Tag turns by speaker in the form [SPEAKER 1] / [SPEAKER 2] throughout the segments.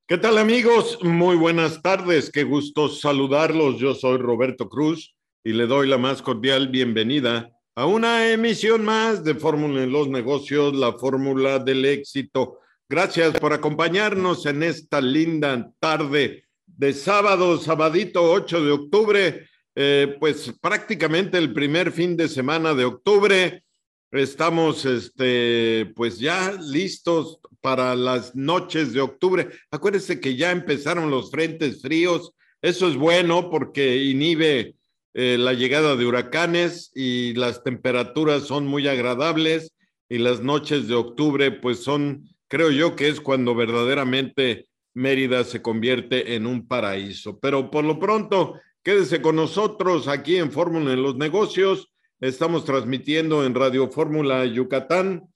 [SPEAKER 1] ¿Qué tal amigos? Muy buenas tardes, qué gusto saludarlos. Yo soy Roberto Cruz y le doy la más cordial bienvenida a una emisión más de Fórmula en los Negocios, la fórmula del éxito. Gracias por acompañarnos en esta linda tarde de sábado, sabadito 8 de octubre, pues prácticamente el primer fin de semana de octubre. Estamos, pues ya listos para las noches de octubre. Acuérdense que ya empezaron los frentes fríos. Eso es bueno porque inhibe la llegada de huracanes y las temperaturas son muy agradables y las noches de octubre, pues son, creo yo que es cuando verdaderamente Mérida se convierte en un paraíso. Pero por lo pronto, quédese con nosotros aquí en Fórmula en los Negocios. Estamos transmitiendo en Radio Fórmula Yucatán,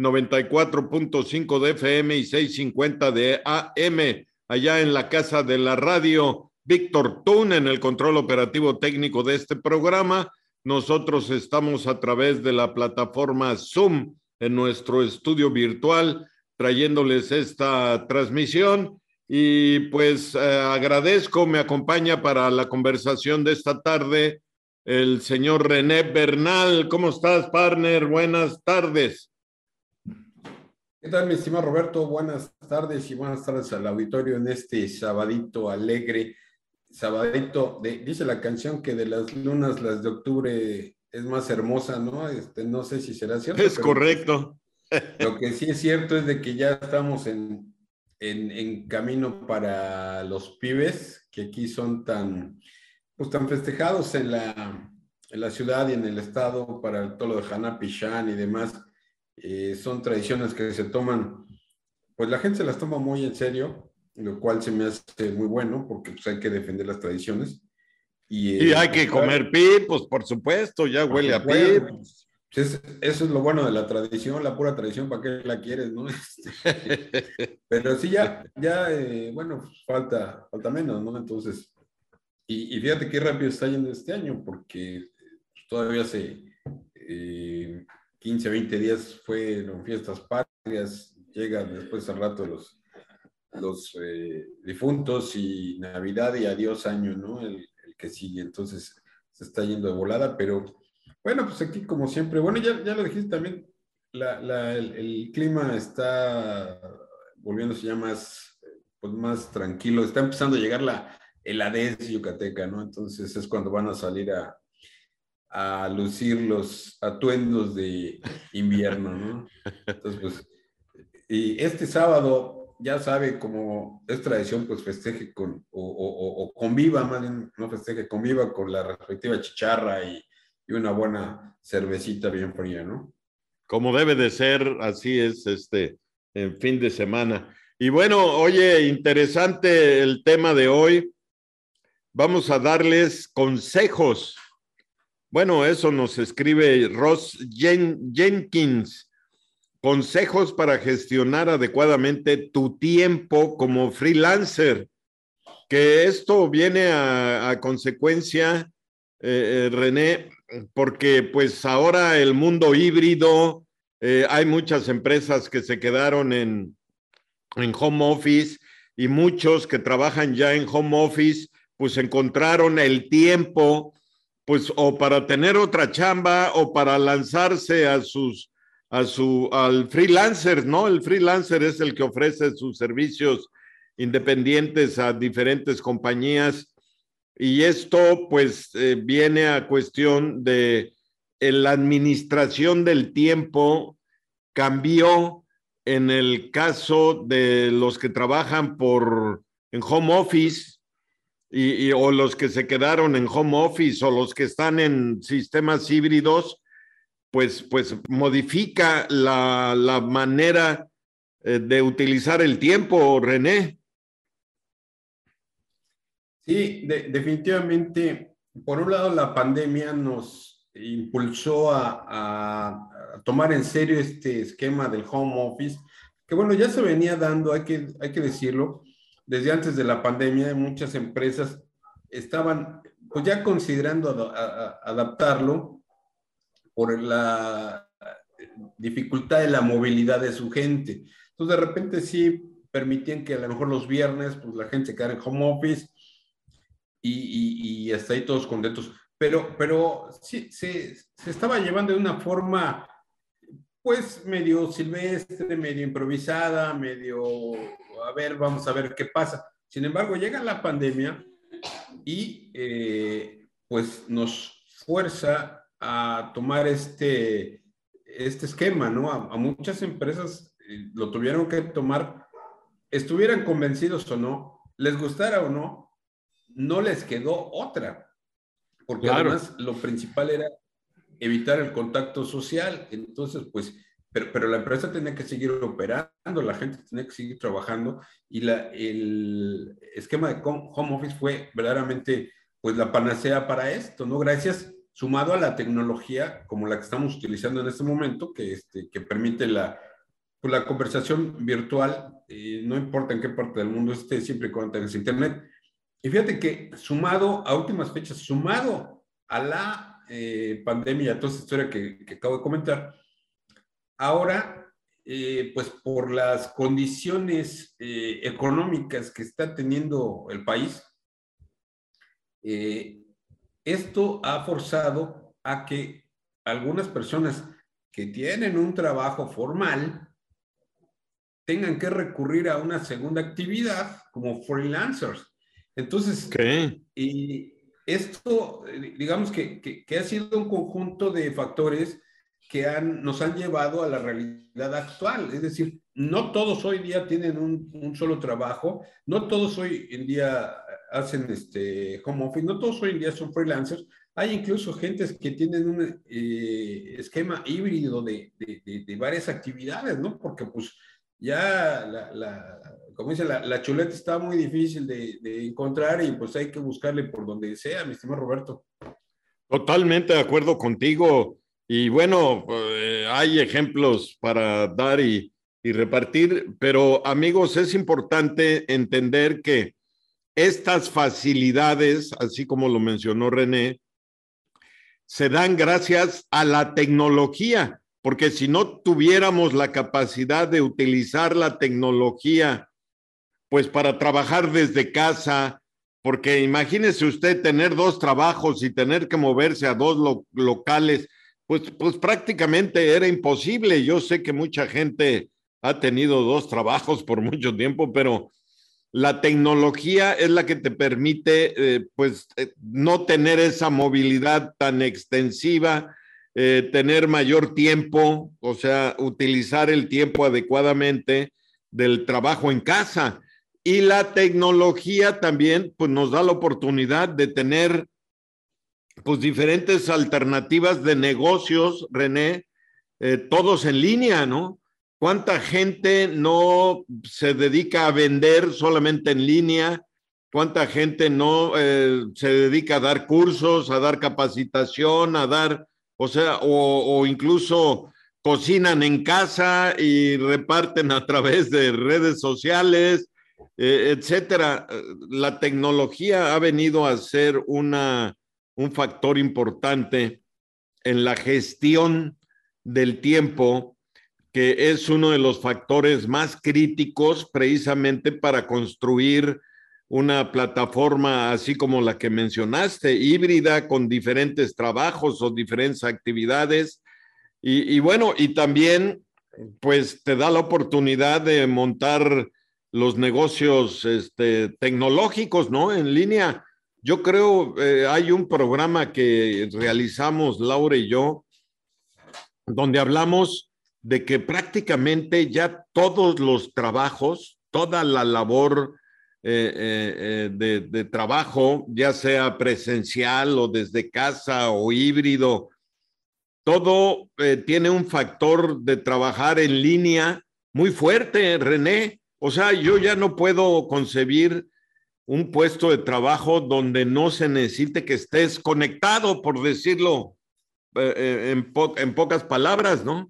[SPEAKER 1] 94.5 de FM y 650 de AM, allá en la casa de la radio. Víctor Tun en el control operativo técnico de este programa. Nosotros estamos a través de la plataforma Zoom en nuestro estudio virtual, trayéndoles esta transmisión. Y pues agradezco, me acompaña para la conversación de esta tarde el señor René Bernal. ¿Cómo estás, partner? Buenas tardes.
[SPEAKER 2] ¿Qué tal, mi estimado Roberto? Buenas tardes y buenas tardes al auditorio en este sabadito alegre. Sabadito, dice la canción que de las lunas, las de octubre es más hermosa, ¿no? No sé si será cierto,
[SPEAKER 1] Es
[SPEAKER 2] pero
[SPEAKER 1] correcto.
[SPEAKER 2] lo que sí es cierto es de que ya estamos en camino para los pibes, que aquí son pues, tan festejados en la ciudad y en el estado para todo lo de Haná Pichán y demás. Son tradiciones que se toman, pues la gente se las toma muy en serio, lo cual se me hace muy bueno porque pues, hay que defender las tradiciones.
[SPEAKER 1] Y hay
[SPEAKER 2] Pues
[SPEAKER 1] que comer pip, pues por supuesto, ya
[SPEAKER 2] por
[SPEAKER 1] huele a
[SPEAKER 2] supuesto,
[SPEAKER 1] pip.
[SPEAKER 2] pues, eso es lo bueno de la tradición, la pura tradición, ¿para qué la quieres, no? Pero sí, bueno, pues, falta menos, ¿no? Entonces, y fíjate qué rápido está yendo este año, porque pues, todavía hace 15, 20 días fueron fiestas patrias, llegan después al rato los difuntos y Navidad y adiós año, ¿no? El que sigue, entonces se está yendo de volada, pero bueno, pues aquí como siempre, bueno, ya lo dijiste también, el clima está volviéndose ya más, pues más tranquilo, está empezando a llegar la heladez yucateca, ¿no? Entonces es cuando van a salir a lucir los atuendos de invierno, ¿no? Entonces, pues, y este sábado, ya sabe, como es tradición, pues festeje o conviva, más bien, no festeje, conviva con la respectiva chicharra y una buena cervecita bien fría, ¿no?
[SPEAKER 1] Como debe de ser, así es en fin de semana. Y bueno, oye, interesante el tema de hoy. Vamos a darles consejos. Bueno, eso nos escribe Ross Jenkins. Consejos para gestionar adecuadamente tu tiempo como freelancer. Que esto viene a consecuencia, René, porque pues ahora el mundo híbrido, hay muchas empresas que se quedaron en home office y muchos que trabajan ya en home office, pues encontraron el tiempo, pues o para tener otra chamba o para lanzarse al freelancer, ¿no? El freelancer es el que ofrece sus servicios independientes a diferentes compañías y esto pues viene a cuestión de la administración del tiempo cambió en el caso de los que trabajan en home office o los que se quedaron en home office o los que están en sistemas híbridos, pues modifica la manera de utilizar el tiempo, René.
[SPEAKER 2] Sí, definitivamente, por un lado, la pandemia nos impulsó a tomar en serio este esquema del home office, que bueno, ya se venía dando, hay que decirlo, desde antes de la pandemia, muchas empresas estaban pues ya considerando adaptarlo por la dificultad de la movilidad de su gente. Entonces, de repente sí permitían que a lo mejor los viernes pues la gente se quedara en home office y hasta ahí todos contentos. Pero sí, se estaba llevando de una forma pues medio silvestre, medio improvisada, medio, a ver, vamos a ver qué pasa. Sin embargo, llega la pandemia y pues nos fuerza a tomar este esquema, ¿no? A muchas empresas lo tuvieron que tomar, estuvieran convencidos o no, les gustara o no, no les quedó otra, porque
[SPEAKER 1] Claro.
[SPEAKER 2] además lo principal era evitar el contacto social. Entonces, pues, pero la empresa tenía que seguir operando, la gente tenía que seguir trabajando y el esquema de home office fue verdaderamente, pues, la panacea para esto, ¿no? Gracias, sumado a la tecnología como la que estamos utilizando en este momento, que permite pues, la conversación virtual, no importa en qué parte del mundo esté, siempre y cuando tengas internet. Y fíjate que sumado a últimas fechas, sumado a la pandemia, toda esta historia que acabo de comentar, ahora, pues por las condiciones económicas que está teniendo el país, eh, esto ha forzado a que algunas personas que tienen un trabajo formal tengan que recurrir a una segunda actividad como freelancers. Entonces,
[SPEAKER 1] Ok.
[SPEAKER 2] y esto, digamos que ha sido un conjunto de factores que nos han llevado a la realidad actual. Es decir, no todos hoy día tienen un solo trabajo, no todos hoy en día hacen home office, no todos hoy en día son freelancers. Hay incluso gentes que tienen un esquema híbrido de varias actividades, ¿no? Porque pues ya como dice, la chuleta está muy difícil de encontrar y pues hay que buscarle por donde sea, mi estimado Roberto.
[SPEAKER 1] Totalmente de acuerdo contigo. Y bueno, hay ejemplos para dar y repartir, pero amigos, es importante entender que estas facilidades, así como lo mencionó René, se dan gracias a la tecnología, porque si no tuviéramos la capacidad de utilizar la tecnología, pues para trabajar desde casa, porque imagínese usted tener dos trabajos y tener que moverse a dos locales, pues prácticamente era imposible. Yo sé que mucha gente ha tenido dos trabajos por mucho tiempo, pero la tecnología es la que te permite, no tener esa movilidad tan extensiva, tener mayor tiempo, o sea, utilizar el tiempo adecuadamente del trabajo en casa. Y la tecnología también, pues, nos da la oportunidad de tener, pues, diferentes alternativas de negocios, René, todos en línea, ¿no? ¿Cuánta gente no se dedica a vender solamente en línea? ¿Cuánta gente no se dedica a dar cursos, a dar capacitación, a dar, o sea, o incluso cocinan en casa y reparten a través de redes sociales, etcétera? La tecnología ha venido a ser un factor importante en la gestión del tiempo, que es uno de los factores más críticos precisamente para construir una plataforma así como la que mencionaste, híbrida, con diferentes trabajos o diferentes actividades. Y bueno, y también pues te da la oportunidad de montar los negocios tecnológicos, ¿no? En línea. Yo creo, hay un programa que realizamos Laura y yo, donde hablamos de que prácticamente ya todos los trabajos, toda la labor de trabajo, ya sea presencial o desde casa o híbrido, todo tiene un factor de trabajar en línea muy fuerte, René. O sea, yo ya no puedo concebir un puesto de trabajo donde no se necesite que estés conectado, por decirlo en pocas palabras, ¿no?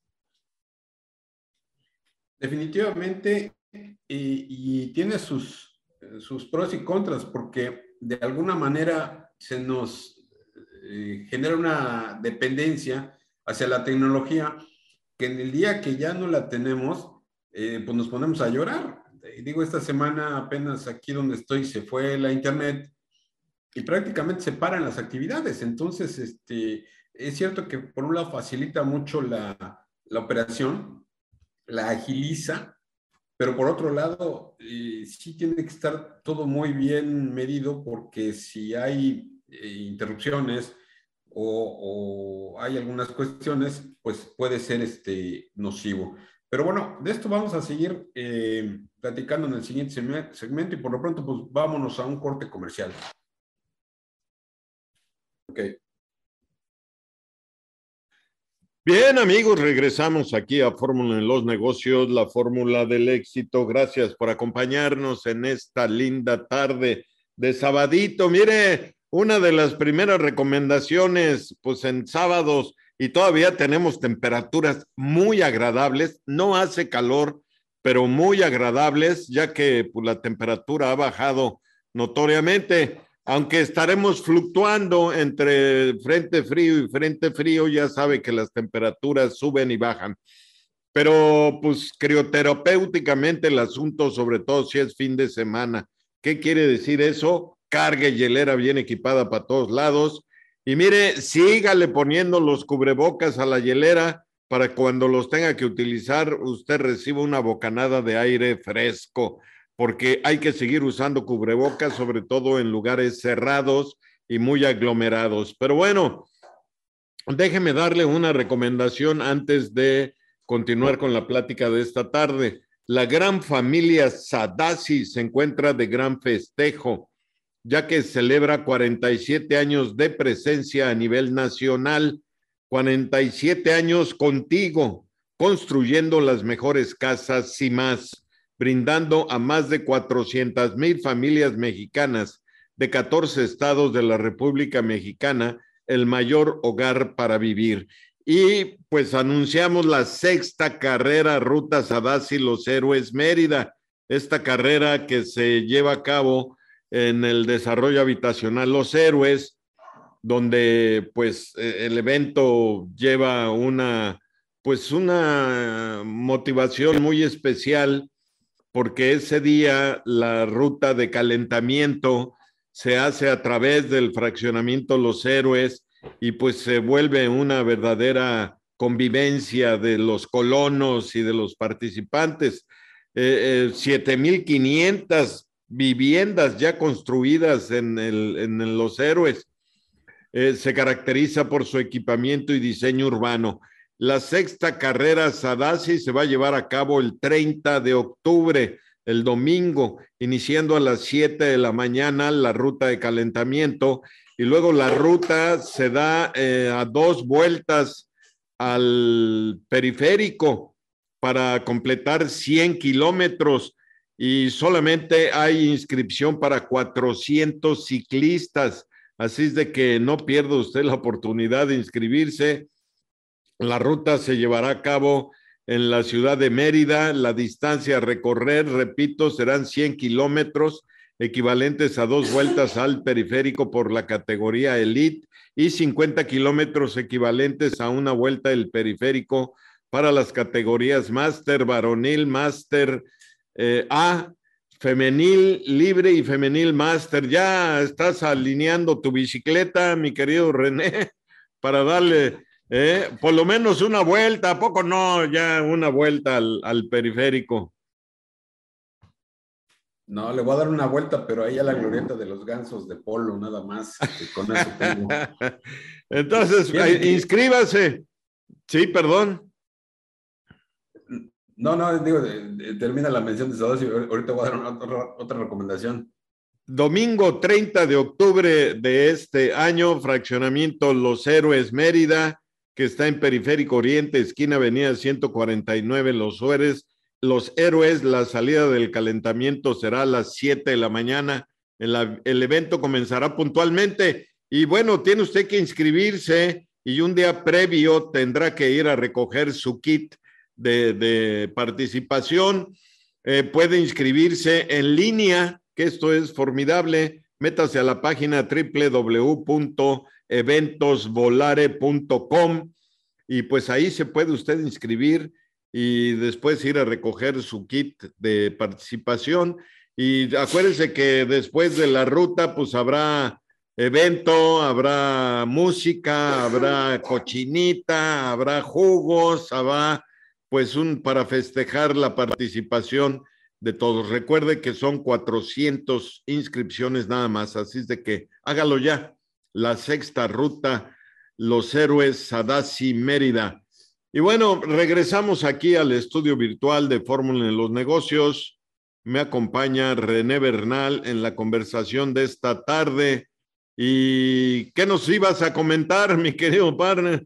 [SPEAKER 2] Definitivamente, y tiene sus pros y contras, porque de alguna manera se nos genera una dependencia hacia la tecnología que en el día que ya no la tenemos, pues nos ponemos a llorar. digo, esta semana apenas aquí donde estoy se fue la internet y prácticamente se paran las actividades. Entonces, es cierto que por un lado facilita mucho la operación, la agiliza, pero por otro lado, sí tiene que estar todo muy bien medido porque si hay interrupciones o hay algunas cuestiones, pues puede ser nocivo. Pero bueno, de esto vamos a seguir platicando en el siguiente segmento y por lo pronto, pues vámonos a un corte comercial. Ok.
[SPEAKER 1] Bien, amigos, regresamos aquí a Fórmula en los Negocios, la fórmula del éxito. Gracias por acompañarnos en esta linda tarde de sabadito. Mire, una de las primeras recomendaciones, pues en sábados, y todavía tenemos temperaturas muy agradables, no hace calor, pero muy agradables, ya que pues, la temperatura ha bajado notoriamente. Aunque estaremos fluctuando entre frente frío y frente frío, ya sabe que las temperaturas suben y bajan. Pero pues crioterapéuticamente el asunto, sobre todo si es fin de semana. ¿Qué quiere decir eso? Carga y hielera bien equipada para todos lados. Y mire, sígale poniendo los cubrebocas a la hielera para cuando los tenga que utilizar, usted reciba una bocanada de aire fresco, porque hay que seguir usando cubrebocas, sobre todo en lugares cerrados y muy aglomerados. Pero bueno, déjeme darle una recomendación antes de continuar con la plática de esta tarde. La gran familia Sadasi se encuentra de gran festejo, ya que celebra 47 años de presencia a nivel nacional, 47 años contigo, construyendo las mejores casas y más, brindando a más de 400,000 familias mexicanas de 14 estados de la República Mexicana el mayor hogar para vivir. Y pues anunciamos la sexta carrera Ruta Sadasi Los Héroes Mérida, esta carrera que se lleva a cabo en el desarrollo habitacional Los Héroes, donde pues el evento lleva pues una motivación muy especial, porque ese día la ruta de calentamiento se hace a través del fraccionamiento Los Héroes y pues se vuelve una verdadera convivencia de los colonos y de los participantes. 7,500 viviendas ya construidas en Los Héroes. Se caracteriza por su equipamiento y diseño urbano. La sexta carrera Sadasi se va a llevar a cabo el 30 de octubre, el domingo, iniciando a las 7 de la mañana la ruta de calentamiento y luego la ruta se da a 2 vueltas al periférico para completar 100 kilómetros y solamente hay inscripción para 400 ciclistas. Así es de que no pierda usted la oportunidad de inscribirse. La ruta se llevará a cabo en la ciudad de Mérida. La distancia a recorrer, repito, serán 100 kilómetros, equivalentes a 2 vueltas al periférico por la categoría Elite y 50 kilómetros equivalentes a una vuelta del periférico para las categorías Máster Varonil, Máster A, Femenil Libre y Femenil Máster. Ya estás alineando tu bicicleta, mi querido René, para darle por lo menos una vuelta. ¿A poco no? Ya una vuelta al periférico.
[SPEAKER 2] No, le voy a dar una vuelta, pero ahí a la glorieta de los gansos de polo, nada más. Con eso tengo.
[SPEAKER 1] Entonces, inscríbase. Sí, perdón.
[SPEAKER 2] No, digo, termina la mención de Sadasi. Ahorita voy a dar otra recomendación.
[SPEAKER 1] Domingo 30 de octubre de este año, fraccionamiento Los Héroes Mérida, que está en Periférico Oriente, esquina Avenida 149, Los Héroes. La salida del calentamiento será a las 7 de la mañana. El evento comenzará puntualmente y bueno, tiene usted que inscribirse y un día previo tendrá que ir a recoger su kit de participación. Puede inscribirse en línea, que esto es formidable. Métase a la página www.eventosvolare.com y pues ahí se puede usted inscribir y después ir a recoger su kit de participación. Y acuérdense que después de la ruta, pues habrá evento, habrá música, habrá cochinita, habrá jugos, habrá pues para festejar la participación de todos. Recuerde que son 400 inscripciones nada más, así es de que hágalo ya. La sexta ruta, Los Héroes Sadasi Mérida. Y bueno, regresamos aquí al estudio virtual de Fórmula en los Negocios. Me acompaña René Bernal en la conversación de esta tarde. ¿Y qué nos ibas a comentar, mi querido partner?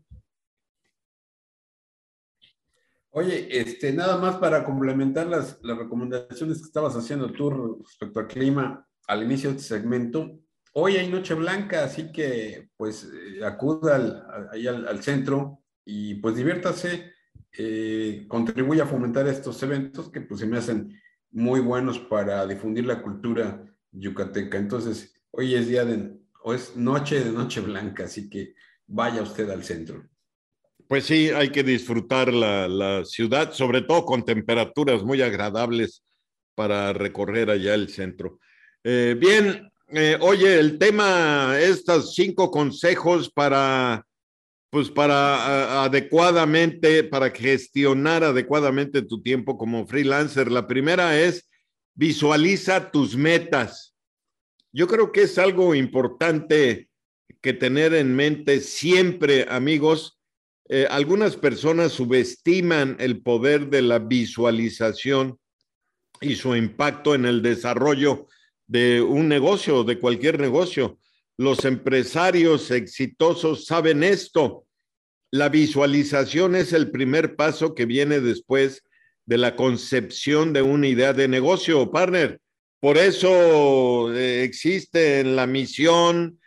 [SPEAKER 2] Oye, nada más para complementar las recomendaciones que estabas haciendo tú respecto al clima al inicio de este segmento. Hoy hay Noche Blanca, así que pues acuda ahí al centro y pues diviértase, contribuye a fomentar estos eventos que pues se me hacen muy buenos para difundir la cultura yucateca. Entonces, hoy es o es noche de Noche Blanca, así que vaya usted al centro.
[SPEAKER 1] Pues sí, hay que disfrutar la ciudad, sobre todo con temperaturas muy agradables para recorrer allá el centro. Bien, oye, el tema, estos 5 consejos pues para adecuadamente, para gestionar adecuadamente tu tiempo como freelancer. La primera es visualiza tus metas. Yo creo que es algo importante que tener en mente siempre, amigos. Algunas personas subestiman el poder de la visualización y su impacto en el desarrollo de un negocio, de cualquier negocio. Los empresarios exitosos saben esto. La visualización es el primer paso que viene después de la concepción de una idea de negocio, partner. Por eso existe en la misión,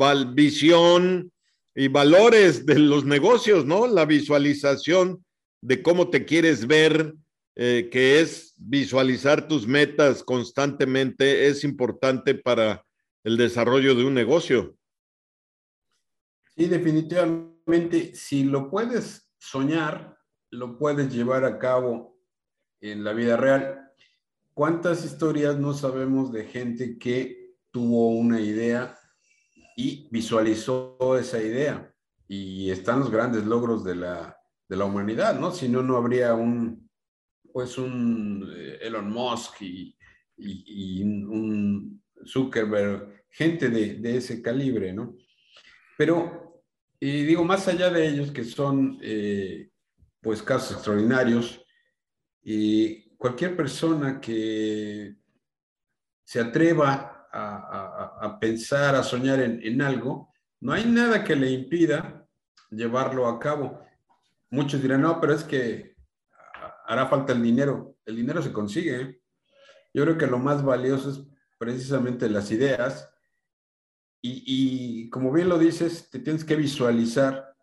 [SPEAKER 1] visión y valores de los negocios, ¿no? La visualización de cómo te quieres ver, que es visualizar tus metas constantemente, es importante para el desarrollo de un negocio.
[SPEAKER 2] Sí, definitivamente, si lo puedes soñar, lo puedes llevar a cabo en la vida real. ¿Cuántas historias no sabemos de gente que tuvo una idea y visualizó esa idea? Y están los grandes logros de la humanidad, ¿no? Si no, no habría pues un Elon Musk y un Zuckerberg, gente de ese calibre, ¿no? Pero, y digo, más allá de ellos, que son pues casos extraordinarios, y cualquier persona que se atreva a pensar, a soñar en algo, no hay nada que le impida llevarlo a cabo. Muchos dirán, no, pero es que hará falta el dinero. El dinero se consigue, ¿eh? Yo creo que lo más valioso es precisamente las ideas y como bien lo dices, te tienes que visualizar,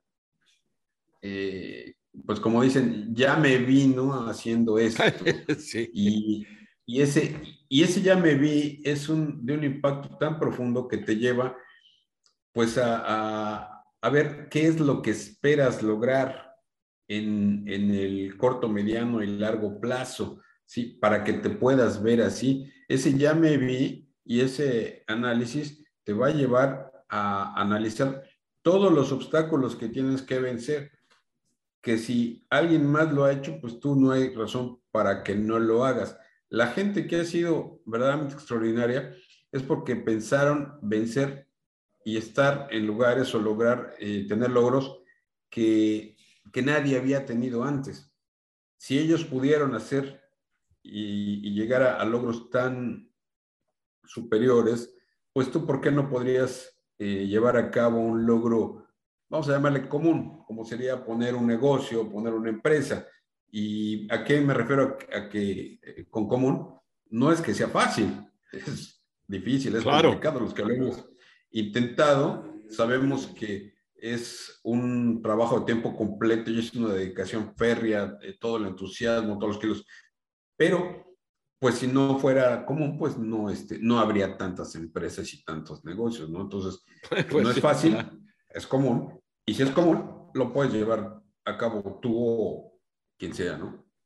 [SPEAKER 2] pues como dicen, ya me vi, ¿no? Haciendo esto.
[SPEAKER 1] Sí.
[SPEAKER 2] Y ese ya me vi es de un impacto tan profundo que te lleva pues a ver qué es lo que esperas lograr en el corto, mediano y largo plazo, ¿sí? Para que te puedas ver así. Ese ya me vi y ese análisis te va a llevar a analizar todos los obstáculos que tienes que vencer, que si alguien más lo ha hecho, pues tú no hay razón para que no lo hagas. La gente que ha sido verdaderamente extraordinaria es porque pensaron vencer y estar en lugares o lograr tener logros que, que nadie había tenido antes. Si ellos pudieron hacer y llegar a logros tan superiores, pues tú, ¿por qué no podrías llevar a cabo un logro, vamos a llamarle común, como sería poner un negocio, poner una empresa? ¿Y a qué me refiero a que con común? No es que sea fácil, es difícil, es
[SPEAKER 1] Claro.
[SPEAKER 2] complicado. Los que lo hemos intentado sabemos que es un trabajo de tiempo completo y es una dedicación férrea, todo el entusiasmo, todos los kilos, pero pues si no fuera común, pues no, no habría tantas empresas y tantos negocios, ¿no? Entonces,
[SPEAKER 1] Pues
[SPEAKER 2] no es
[SPEAKER 1] sí,
[SPEAKER 2] fácil,
[SPEAKER 1] claro.
[SPEAKER 2] es común, y si es común, lo puedes llevar a cabo tú o quien sea, ¿no?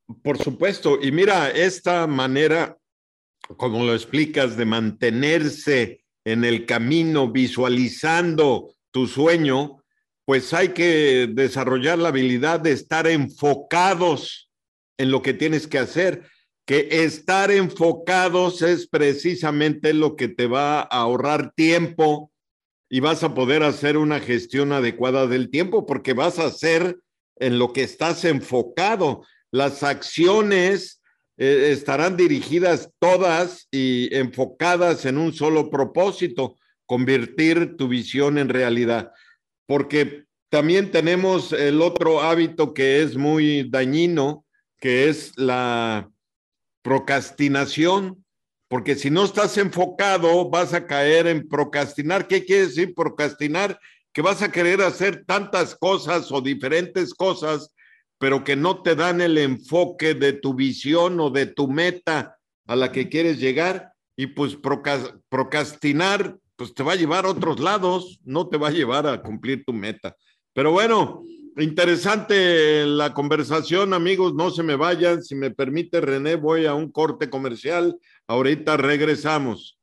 [SPEAKER 1] Por supuesto. Y mira, esta manera, como lo explicas, de mantenerse en el camino, visualizando tu sueño, pues hay que desarrollar la habilidad de estar enfocados en lo que tienes que hacer, que estar enfocados es precisamente lo que te va a ahorrar tiempo y vas a poder hacer una gestión adecuada del tiempo porque vas a hacer en lo que estás enfocado. Las acciones estarán dirigidas todas y enfocadas en un solo propósito, convertir tu visión en realidad. Porque también tenemos el otro hábito que es muy dañino, que es la procrastinación, porque si no estás enfocado vas a caer en procrastinar. ¿Qué quiere decir procrastinar? Que vas a querer hacer tantas cosas o diferentes cosas, pero que no te dan el enfoque de tu visión o de tu meta a la que quieres llegar, y pues procrastinar pues te va a llevar a otros lados, no te va a llevar a cumplir tu meta. Pero bueno, interesante la conversación, amigos, no se me vayan. Si me permite, René, voy a un corte comercial. Ahorita regresamos.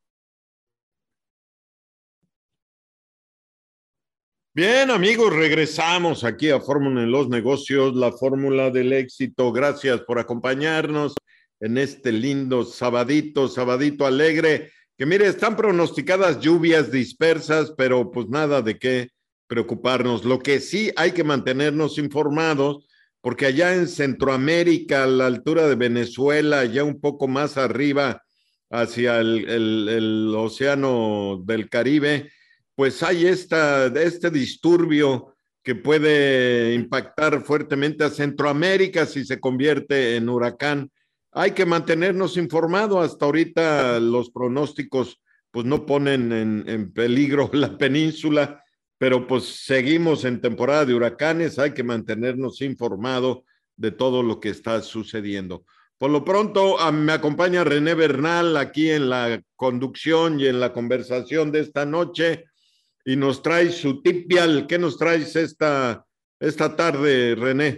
[SPEAKER 1] Bien, amigos, regresamos aquí a Fórmula en los Negocios, la fórmula del éxito. Gracias por acompañarnos en este lindo sabadito, sabadito alegre, que mire, están pronosticadas lluvias dispersas, pero pues nada de qué preocuparnos. Lo que sí hay que mantenernos informados, porque allá en Centroamérica, a la altura de Venezuela, ya un poco más arriba, hacia el océano del Caribe, pues hay este disturbio que puede impactar fuertemente a Centroamérica si se convierte en huracán. Hay que mantenernos informados. Hasta ahorita los pronósticos pues no ponen en peligro la península, pero pues seguimos en temporada de huracanes. Hay que mantenernos informados de todo lo que está sucediendo. Por lo pronto, me acompaña René Bernal aquí en la conducción y en la conversación de esta noche, y nos trae su tip vial. ¿Qué nos traes esta tarde, René?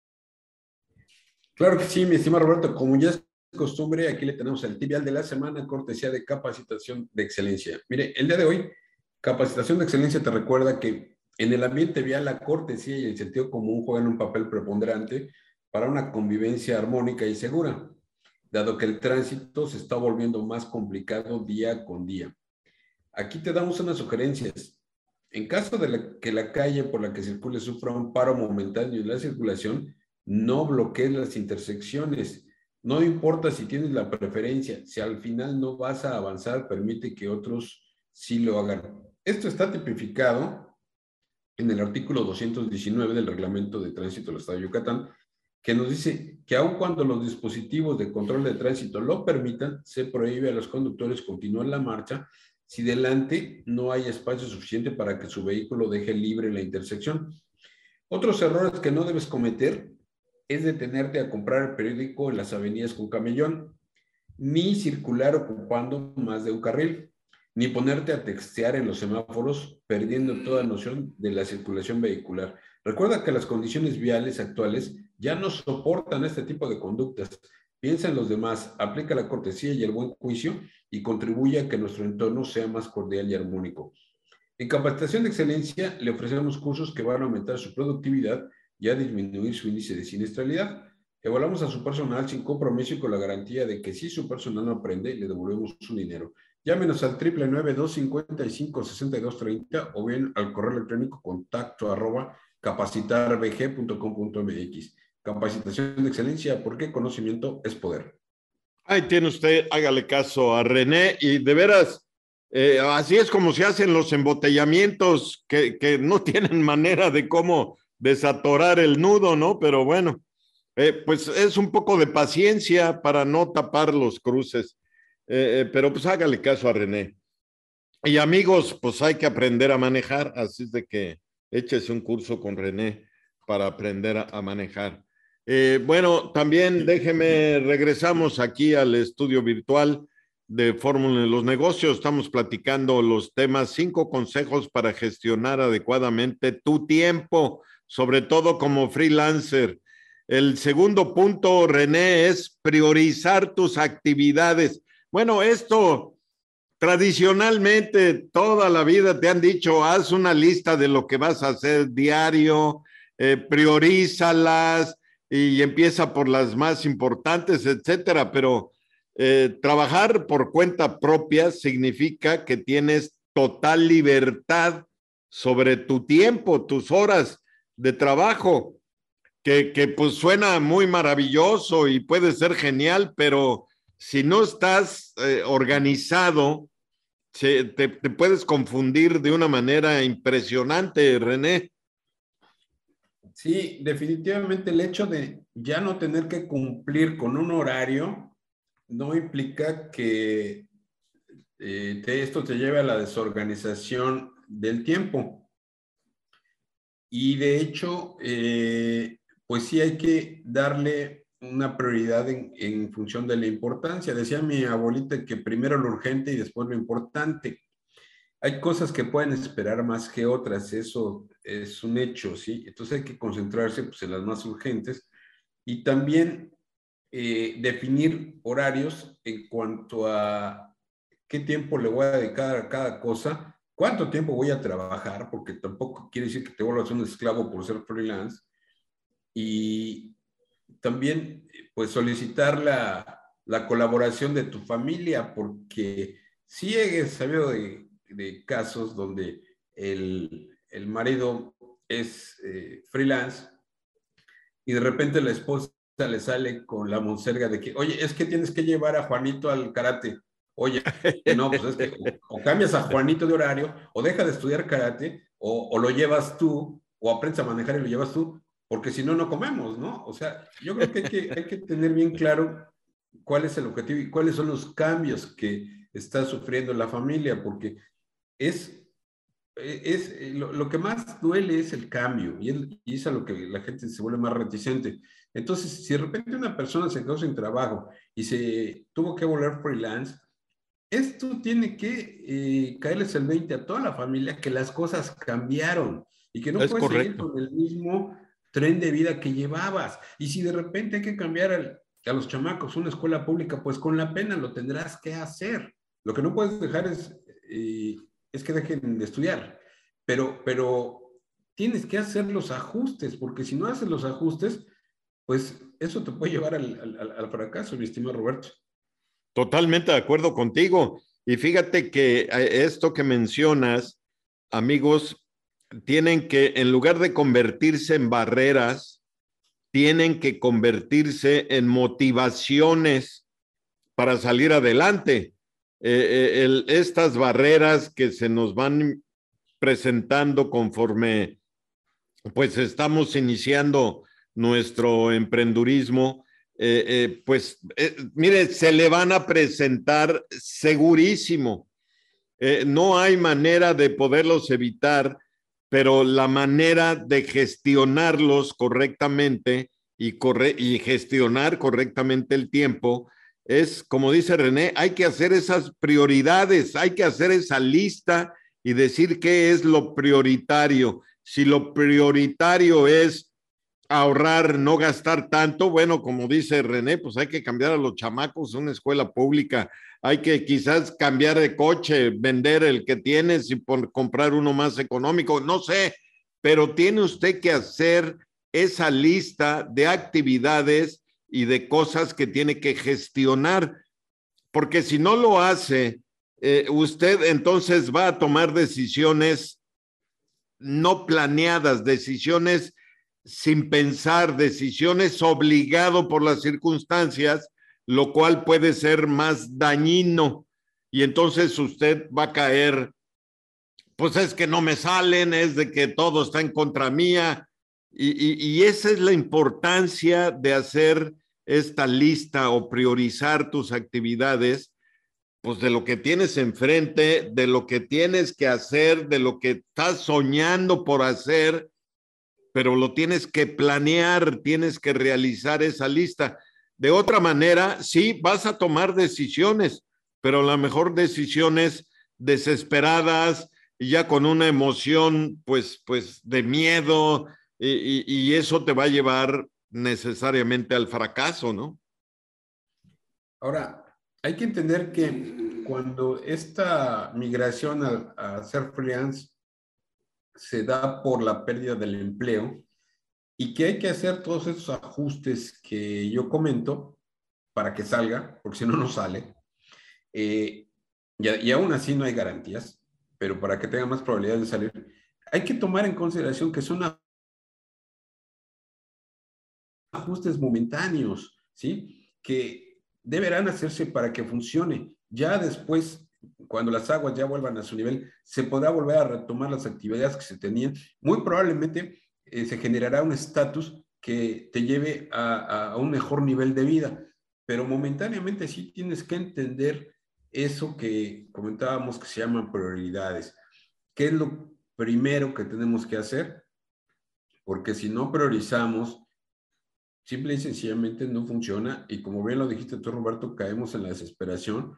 [SPEAKER 2] Claro que sí, mi estimado Roberto. Como ya es costumbre, aquí le tenemos el tip vial de la semana, cortesía de Capacitación de Excelencia. Mire, el día de hoy, Capacitación de Excelencia te recuerda que en el ambiente vial la cortesía y el sentido común juegan un papel preponderante para una convivencia armónica y segura, dado que el tránsito se está volviendo más complicado día con día. Aquí te damos unas sugerencias. En caso de que la calle por la que circule sufra un paro momentáneo en la circulación, no bloquees las intersecciones. No importa si tienes la preferencia, si al final no vas a avanzar, permite que otros sí lo hagan. Esto está tipificado en el artículo 219 del Reglamento de Tránsito del Estado de Yucatán, que nos dice que aun cuando los dispositivos de control de tránsito lo permitan, se prohíbe a los conductores continuar la marcha si delante no hay espacio suficiente para que su vehículo deje libre la intersección. Otros errores que no debes cometer es detenerte a comprar el periódico en las avenidas con camellón, ni circular ocupando más de un carril, ni ponerte a textear en los semáforos perdiendo toda noción de la circulación vehicular. Recuerda que las condiciones viales actuales ya no soportan este tipo de conductas. Piensa en los demás, aplica la cortesía y el buen juicio y contribuye a que nuestro entorno sea más cordial y armónico. En Capacitación de Excelencia le ofrecemos cursos que van a aumentar su productividad y a disminuir su índice de siniestralidad. Evaluamos a su personal sin compromiso y con la garantía de que si su personal no aprende, le devolvemos su dinero. Llámenos al 999-255-6230 o bien al correo electrónico contacto@capacitarbg.com.mx. Capacitación de Excelencia, porque conocimiento es poder.
[SPEAKER 1] Ahí tiene usted, hágale caso a René, y de veras, así es como se hacen los embotellamientos que no tienen manera de cómo desatorar el nudo, ¿no? Pero bueno, pues es un poco de paciencia para no tapar los cruces, pero pues hágale caso a René. Y amigos, pues hay que aprender a manejar, así es de que échese un curso con René para aprender a manejar. Bueno, también déjeme, regresamos aquí al estudio virtual de Fórmula en los Negocios. Estamos platicando los temas 5 consejos para gestionar adecuadamente tu tiempo, sobre todo como freelancer. El segundo punto, René, es priorizar tus actividades. Bueno, esto tradicionalmente toda la vida te han dicho, haz una lista de lo que vas a hacer diario, priorízalas y empieza por las más importantes, etcétera. Pero trabajar por cuenta propia significa que tienes total libertad sobre tu tiempo, tus horas de trabajo, que pues suena muy maravilloso y puede ser genial, pero si no estás organizado, te puedes confundir de una manera impresionante, René.
[SPEAKER 2] Sí, definitivamente el hecho de ya no tener que cumplir con un horario no implica que esto te lleve a la desorganización del tiempo. Y de hecho, pues sí hay que darle una prioridad en función de la importancia. Decía mi abuelita que primero lo urgente y después lo importante. Hay cosas que pueden esperar más que otras, eso es un hecho, ¿sí? Entonces hay que concentrarse pues, en las más urgentes y también definir horarios en cuanto a qué tiempo le voy a dedicar a cada cosa, cuánto tiempo voy a trabajar, porque tampoco quiere decir que te vuelvas un esclavo por ser freelance, y también pues solicitar la colaboración de tu familia, porque sí he sabido de casos donde el marido es freelance y de repente la esposa le sale con la monserga de que, oye, es que tienes que llevar a Juanito al karate. Oye, no, pues es que o cambias a Juanito de horario, o deja de estudiar karate, o lo llevas tú, o aprendes a manejar y lo llevas tú, porque si no, no comemos, ¿no? O sea, yo creo que hay que tener bien claro cuál es el objetivo y cuáles son los cambios que está sufriendo la familia, porque es lo que más duele es el cambio y es a lo que la gente se vuelve más reticente. Entonces, si de repente una persona se quedó sin trabajo y se tuvo que volver freelance, esto tiene que caerles el 20 a toda la familia que las cosas cambiaron y que no
[SPEAKER 1] Es
[SPEAKER 2] puedes seguir
[SPEAKER 1] correcto.
[SPEAKER 2] con el mismo tren de vida que llevabas. Y si de repente hay que cambiar a los chamacos una escuela pública, pues con la pena lo tendrás que hacer. Lo que no puedes dejar es que dejen de estudiar, pero tienes que hacer los ajustes, porque si no haces los ajustes, pues eso te puede llevar al fracaso, mi estimado Roberto.
[SPEAKER 1] Totalmente de acuerdo contigo. Y fíjate que esto que mencionas, amigos, tienen que, en lugar de convertirse en barreras, tienen que convertirse en motivaciones para salir adelante. Estas barreras que se nos van presentando conforme pues estamos iniciando nuestro emprendurismo, mire, se le van a presentar segurísimo. No hay manera de poderlos evitar, pero la manera de gestionarlos correctamente y gestionar correctamente el tiempo es, como dice René, hay que hacer esas prioridades, hay que hacer esa lista y decir qué es lo prioritario. Si lo prioritario es ahorrar, no gastar tanto, bueno, como dice René, pues hay que cambiar a los chamacos a una escuela pública, hay que quizás cambiar de coche, vender el que tienes y comprar uno más económico, no sé, pero tiene usted que hacer esa lista de actividades y de cosas que tiene que gestionar, porque si no lo hace, usted entonces va a tomar decisiones no planeadas, decisiones sin pensar, decisiones obligado por las circunstancias, lo cual puede ser más dañino. Y entonces usted va a caer, pues es que no me salen, es de que todo está en contra mía. Y esa es la importancia de hacer esta lista o priorizar tus actividades, pues de lo que tienes enfrente, de lo que tienes que hacer, de lo que estás soñando por hacer, pero lo tienes que planear, tienes que realizar esa lista. De otra manera, sí, vas a tomar decisiones, pero a lo mejor decisiones desesperadas, ya con una emoción, pues de miedo, y eso te va a llevar necesariamente al fracaso, ¿no?
[SPEAKER 2] Ahora, hay que entender que cuando esta migración a ser freelance se da por la pérdida del empleo y que hay que hacer todos esos ajustes que yo comento para que salga, porque si no, no sale. Y aún así no hay garantías, pero para que tenga más probabilidades de salir, hay que tomar en consideración que son ajustes momentáneos, ¿sí? Que deberán hacerse para que funcione. Ya después, cuando las aguas ya vuelvan a su nivel, se podrá volver a retomar las actividades que se tenían. Muy probablemente se generará un estatus que te lleve a un mejor nivel de vida, pero momentáneamente sí tienes que entender eso que comentábamos que se llaman prioridades. ¿Qué es lo primero que tenemos que hacer? Porque si no priorizamos, simple y sencillamente no funciona y como bien lo dijiste tú, Roberto, caemos en la desesperación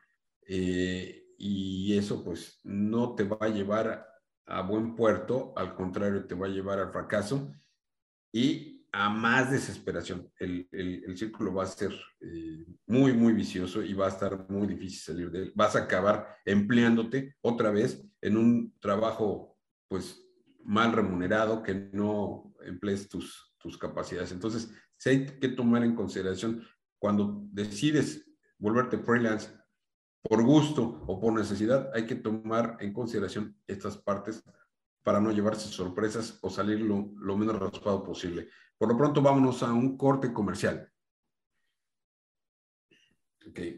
[SPEAKER 2] y eso pues no te va a llevar a buen puerto, al contrario, te va a llevar al fracaso y a más desesperación. El círculo va a ser muy, muy vicioso y va a estar muy difícil salir de él. Vas a acabar empleándote otra vez en un trabajo pues mal remunerado que no emplees tus capacidades. Entonces, sí hay que tomar en consideración cuando decides volverte freelance por gusto o por necesidad, hay que tomar en consideración estas partes para no llevarse sorpresas o salir lo menos raspado posible. Por lo pronto, vámonos a un corte comercial. Okay.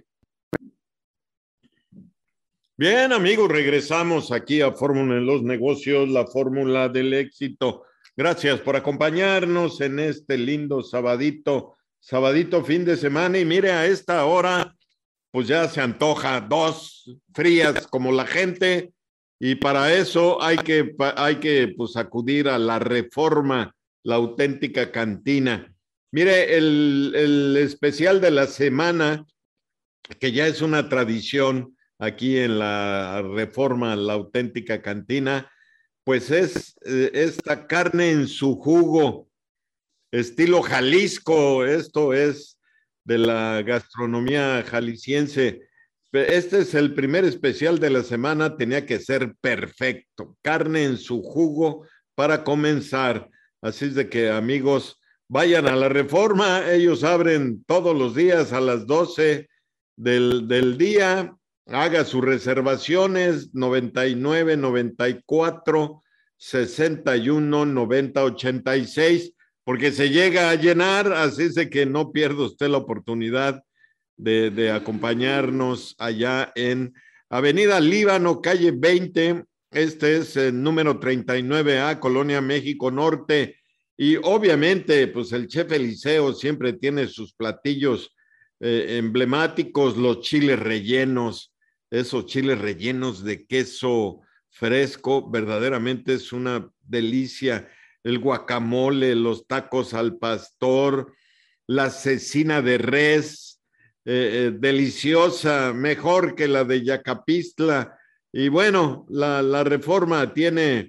[SPEAKER 1] Bien, amigos, regresamos aquí a Fórmula en los Negocios, la fórmula del éxito. Gracias por acompañarnos en este lindo sabadito fin de semana. Y mire, a esta hora, pues ya se antoja 2 frías como la gente. Y para eso hay que pues, acudir a la Reforma, la auténtica cantina. Mire, el especial de la semana, que ya es una tradición aquí en la Reforma, la auténtica cantina, pues es esta carne en su jugo, estilo Jalisco. Esto es de la gastronomía jalisciense. Este es el primer especial de la semana, tenía que ser perfecto. Carne en su jugo para comenzar. Así es de que, amigos, vayan a la Reforma. Ellos abren todos los días a las 12 del día. Haga sus reservaciones 99 94 61 90 86, porque se llega a llenar, así es de que no pierda usted la oportunidad de acompañarnos allá en Avenida Líbano, calle 20. Este es el número 39A, Colonia México Norte. Y obviamente, pues el chef Eliseo siempre tiene sus platillos emblemáticos, los chiles rellenos, esos chiles rellenos de queso fresco, verdaderamente es una delicia. El guacamole, los tacos al pastor, la cecina de res, deliciosa, mejor que la de Yacapistla. Y bueno, la Reforma tiene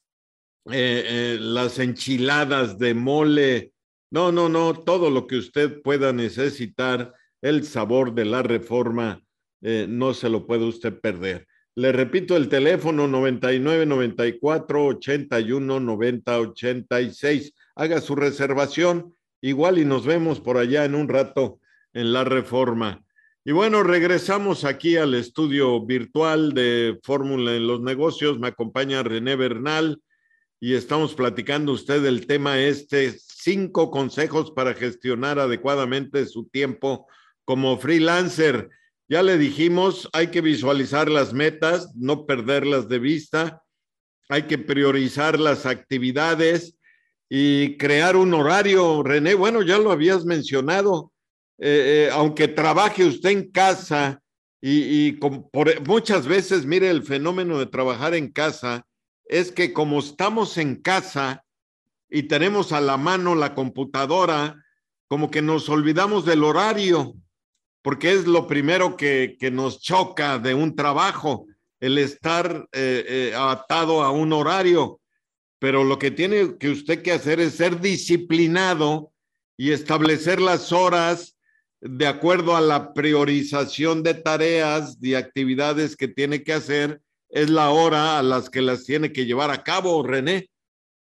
[SPEAKER 1] las enchiladas de mole. No, no, no, todo lo que usted pueda necesitar, el sabor de la Reforma, no se lo puede usted perder. Le repito el teléfono 99 94 81 90 86. Haga su reservación, igual y nos vemos por allá en un rato en la Reforma. Y bueno, regresamos aquí al estudio virtual de Fórmula en los Negocios. Me acompaña René Bernal y estamos platicando usted del tema 5 consejos para gestionar adecuadamente su tiempo como freelancer. Ya le dijimos, hay que visualizar las metas, no perderlas de vista, hay que priorizar las actividades y crear un horario. René, bueno, ya lo habías mencionado, aunque trabaje usted en casa muchas veces, mire, el fenómeno de trabajar en casa es que como estamos en casa y tenemos a la mano la computadora, como que nos olvidamos del horario, porque es lo primero que nos choca de un trabajo, el estar atado a un horario. Pero lo que tiene que usted que hacer es ser disciplinado y establecer las horas de acuerdo a la priorización de tareas, de actividades que tiene que hacer, es la hora a las que las tiene que llevar a cabo, René.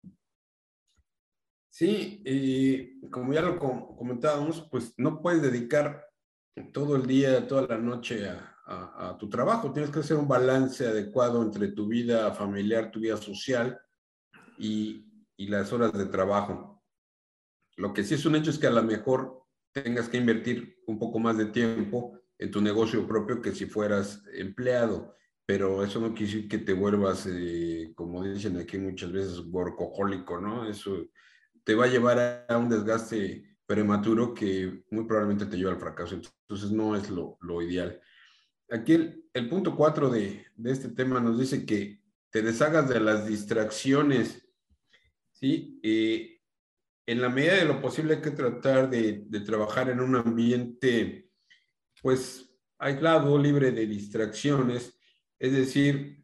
[SPEAKER 2] Sí, y como ya lo comentábamos, pues no puedes dedicar todo el día, toda la noche a tu trabajo. Tienes que hacer un balance adecuado entre tu vida familiar, tu vida social y las horas de trabajo. Lo que sí es un hecho es que a lo mejor tengas que invertir un poco más de tiempo en tu negocio propio que si fueras empleado, pero eso no quiere decir que te vuelvas, como dicen aquí muchas veces, workahólico, ¿no? Eso te va a llevar a un desgaste prematuro que muy probablemente te lleve al fracaso. Entonces no es lo ideal. Aquí el punto 4 de este tema nos dice que te deshagas de las distracciones, ¿sí? En la medida de lo posible hay que tratar de trabajar en un ambiente, pues, aislado, libre de distracciones. Es decir,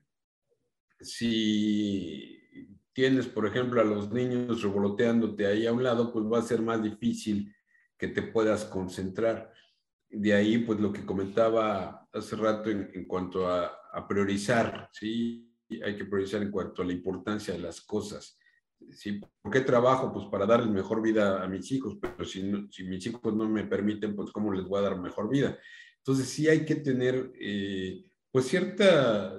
[SPEAKER 2] si tienes, por ejemplo, a los niños revoloteándote ahí a un lado, pues va a ser más difícil que te puedas concentrar. De ahí, pues lo que comentaba hace rato en cuanto a priorizar, ¿sí? Hay que priorizar en cuanto a la importancia de las cosas. ¿Sí? ¿Por qué trabajo? Pues para darles mejor vida a mis hijos, pero si mis hijos no me permiten, pues ¿cómo les voy a dar mejor vida? Entonces sí hay que tener, pues cierta,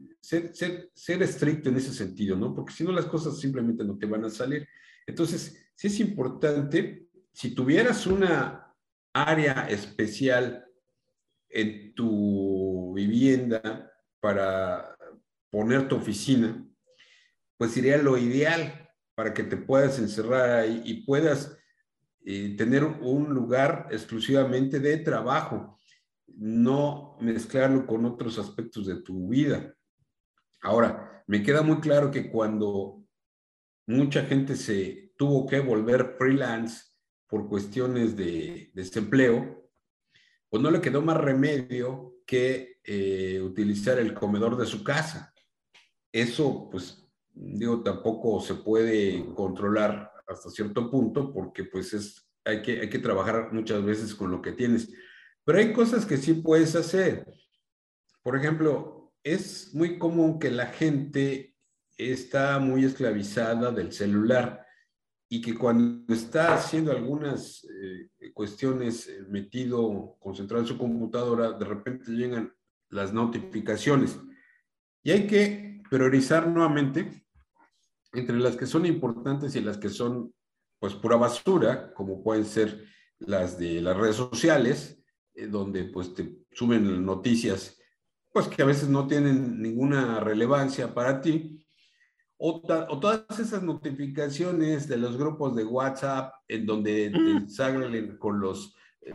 [SPEAKER 2] ser estricto en ese sentido, ¿no? Porque si no las cosas simplemente no te van a salir. Entonces sí es importante, si tuvieras una área especial en tu vivienda para poner tu oficina, pues sería lo ideal para que te puedas encerrar ahí y puedas tener un lugar exclusivamente de trabajo, no mezclarlo con otros aspectos de tu vida. Ahora, me queda muy claro que cuando mucha gente se tuvo que volver freelance por cuestiones de desempleo, pues no le quedó más remedio que utilizar el comedor de su casa. Eso, pues, digo, tampoco se puede controlar hasta cierto punto porque, pues, hay que trabajar muchas veces con lo que tienes. Pero hay cosas que sí puedes hacer. Por ejemplo, es muy común que la gente está muy esclavizada del celular y que cuando está haciendo algunas cuestiones metido, concentrado en su computadora, de repente llegan las notificaciones. Y hay que priorizar nuevamente entre las que son importantes y las que son, pues, pura basura, como pueden ser las de las redes sociales, donde, pues, te suben noticias, pues, que a veces no tienen ninguna relevancia para ti, o todas esas notificaciones de los grupos de WhatsApp en donde te salen con los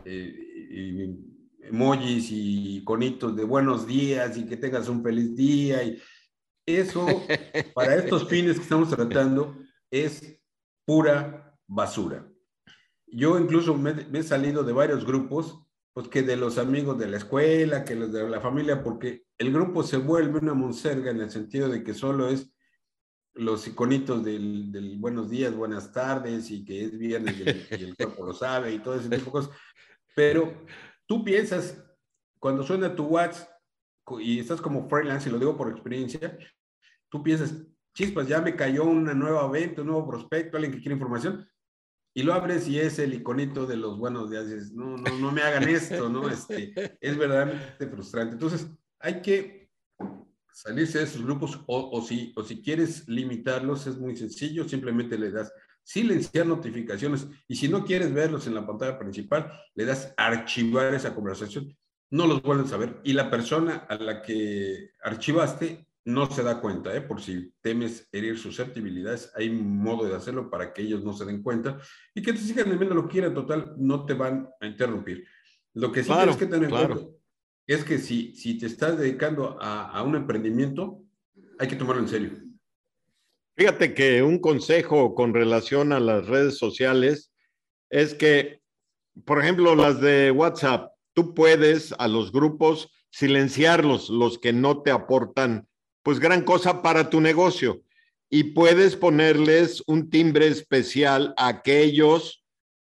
[SPEAKER 2] emojis y iconitos de buenos días y que tengas un feliz día. Y eso, para estos fines que estamos tratando, es pura basura. Yo incluso me he salido de varios grupos, pues que de los amigos de la escuela, que los de la familia, porque el grupo se vuelve una monserga en el sentido de que solo es los iconitos del buenos días, buenas tardes y que es viernes y el cuerpo lo sabe y todo ese tipo de cosas. Pero tú piensas, cuando suena tu WhatsApp y estás como freelance, y lo digo por experiencia, tú piensas, chispas, ya me cayó una nueva venta, un nuevo prospecto, alguien que quiere información, y lo abres y es el iconito de los buenos días. Y dices, no me hagan esto, ¿no? Es verdaderamente frustrante. Entonces, hay que salirse de esos grupos o si quieres limitarlos, es muy sencillo, simplemente le das silenciar notificaciones y si no quieres verlos en la pantalla principal, le das archivar esa conversación, no los vuelves a ver y la persona a la que archivaste no se da cuenta, por si temes herir susceptibilidades, hay un modo de hacerlo para que ellos no se den cuenta y que te sigan viendo lo que quieran, total, no te van a interrumpir. Lo que sí tienes que tener en cuenta es que si te estás dedicando a un emprendimiento, hay que tomarlo en serio.
[SPEAKER 1] Fíjate que un consejo con relación a las redes sociales es que, por ejemplo, las de WhatsApp, tú puedes a los grupos silenciarlos, los que no te aportan pues gran cosa para tu negocio y puedes ponerles un timbre especial a aquellos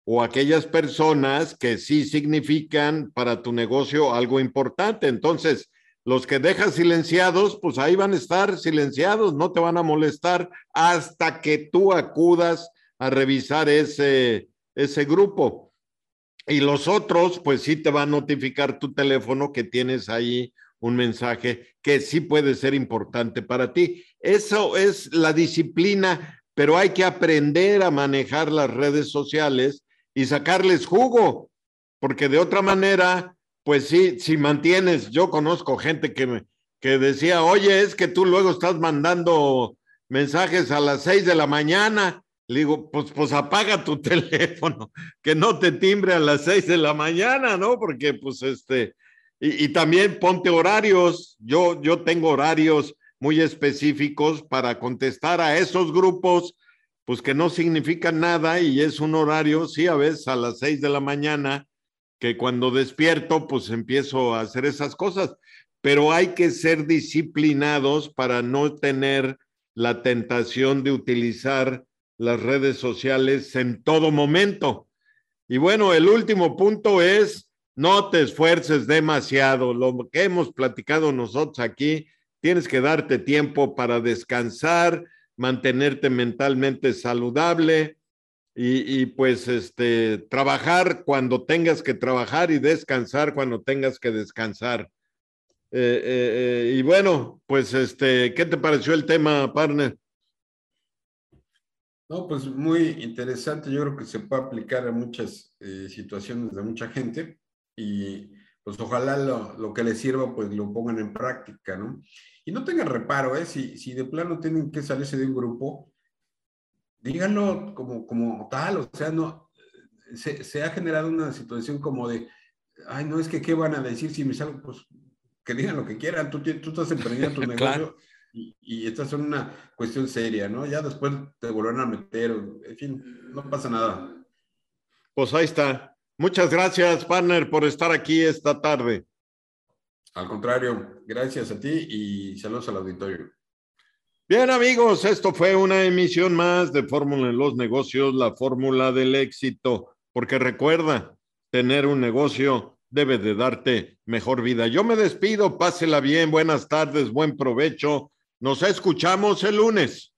[SPEAKER 1] o aquellas personas que sí significan para tu negocio algo importante. Entonces, los que dejas silenciados, pues ahí van a estar silenciados, no te van a molestar hasta que tú acudas a revisar ese grupo. Y los otros, pues sí te va a notificar tu teléfono que tienes ahí un mensaje que sí puede ser importante para ti. Eso es la disciplina, pero hay que aprender a manejar las redes sociales y sacarles jugo, porque de otra manera, pues sí, si mantienes, yo conozco gente que decía, oye, es que tú luego estás mandando mensajes a las 6 de la mañana. Le digo, pues apaga tu teléfono, que no te timbre a las 6 de la mañana, ¿no? Porque pues y también ponte horarios. Yo tengo horarios muy específicos para contestar a esos grupos, pues que no significan nada y es un horario, sí, a veces a las 6 de la mañana, que cuando despierto, pues empiezo a hacer esas cosas. Pero hay que ser disciplinados para no tener la tentación de utilizar las redes sociales en todo momento. Y bueno, el último punto es no te esfuerces demasiado. Lo que hemos platicado nosotros aquí, tienes que darte tiempo para descansar, mantenerte mentalmente saludable y pues trabajar cuando tengas que trabajar y descansar cuando tengas que descansar. Y bueno, pues ¿qué te pareció el tema, partner?
[SPEAKER 2] No, pues muy interesante. Yo creo que se puede aplicar a muchas situaciones de mucha gente y pues ojalá lo que les sirva pues lo pongan en práctica, ¿no? Y no tengan reparo, ¿eh? Si de plano tienen que salirse de un grupo, díganlo como tal, o sea, no, se ha generado una situación como de, ay, no, es que qué van a decir si me salgo, pues que digan lo que quieran, tú estás emprendiendo tu
[SPEAKER 1] Claro.
[SPEAKER 2] negocio y estás en una cuestión seria, ¿no? Ya después te volverán a meter, en fin, no pasa nada.
[SPEAKER 1] Pues ahí está. Muchas gracias, partner, por estar aquí esta tarde.
[SPEAKER 2] Al contrario, gracias a ti y saludos al auditorio.
[SPEAKER 1] Bien, amigos, esto fue una emisión más de Fórmula en los Negocios, la fórmula del éxito, porque recuerda, tener un negocio debe de darte mejor vida. Yo me despido, pásela bien, buenas tardes, buen provecho. Nos escuchamos el lunes.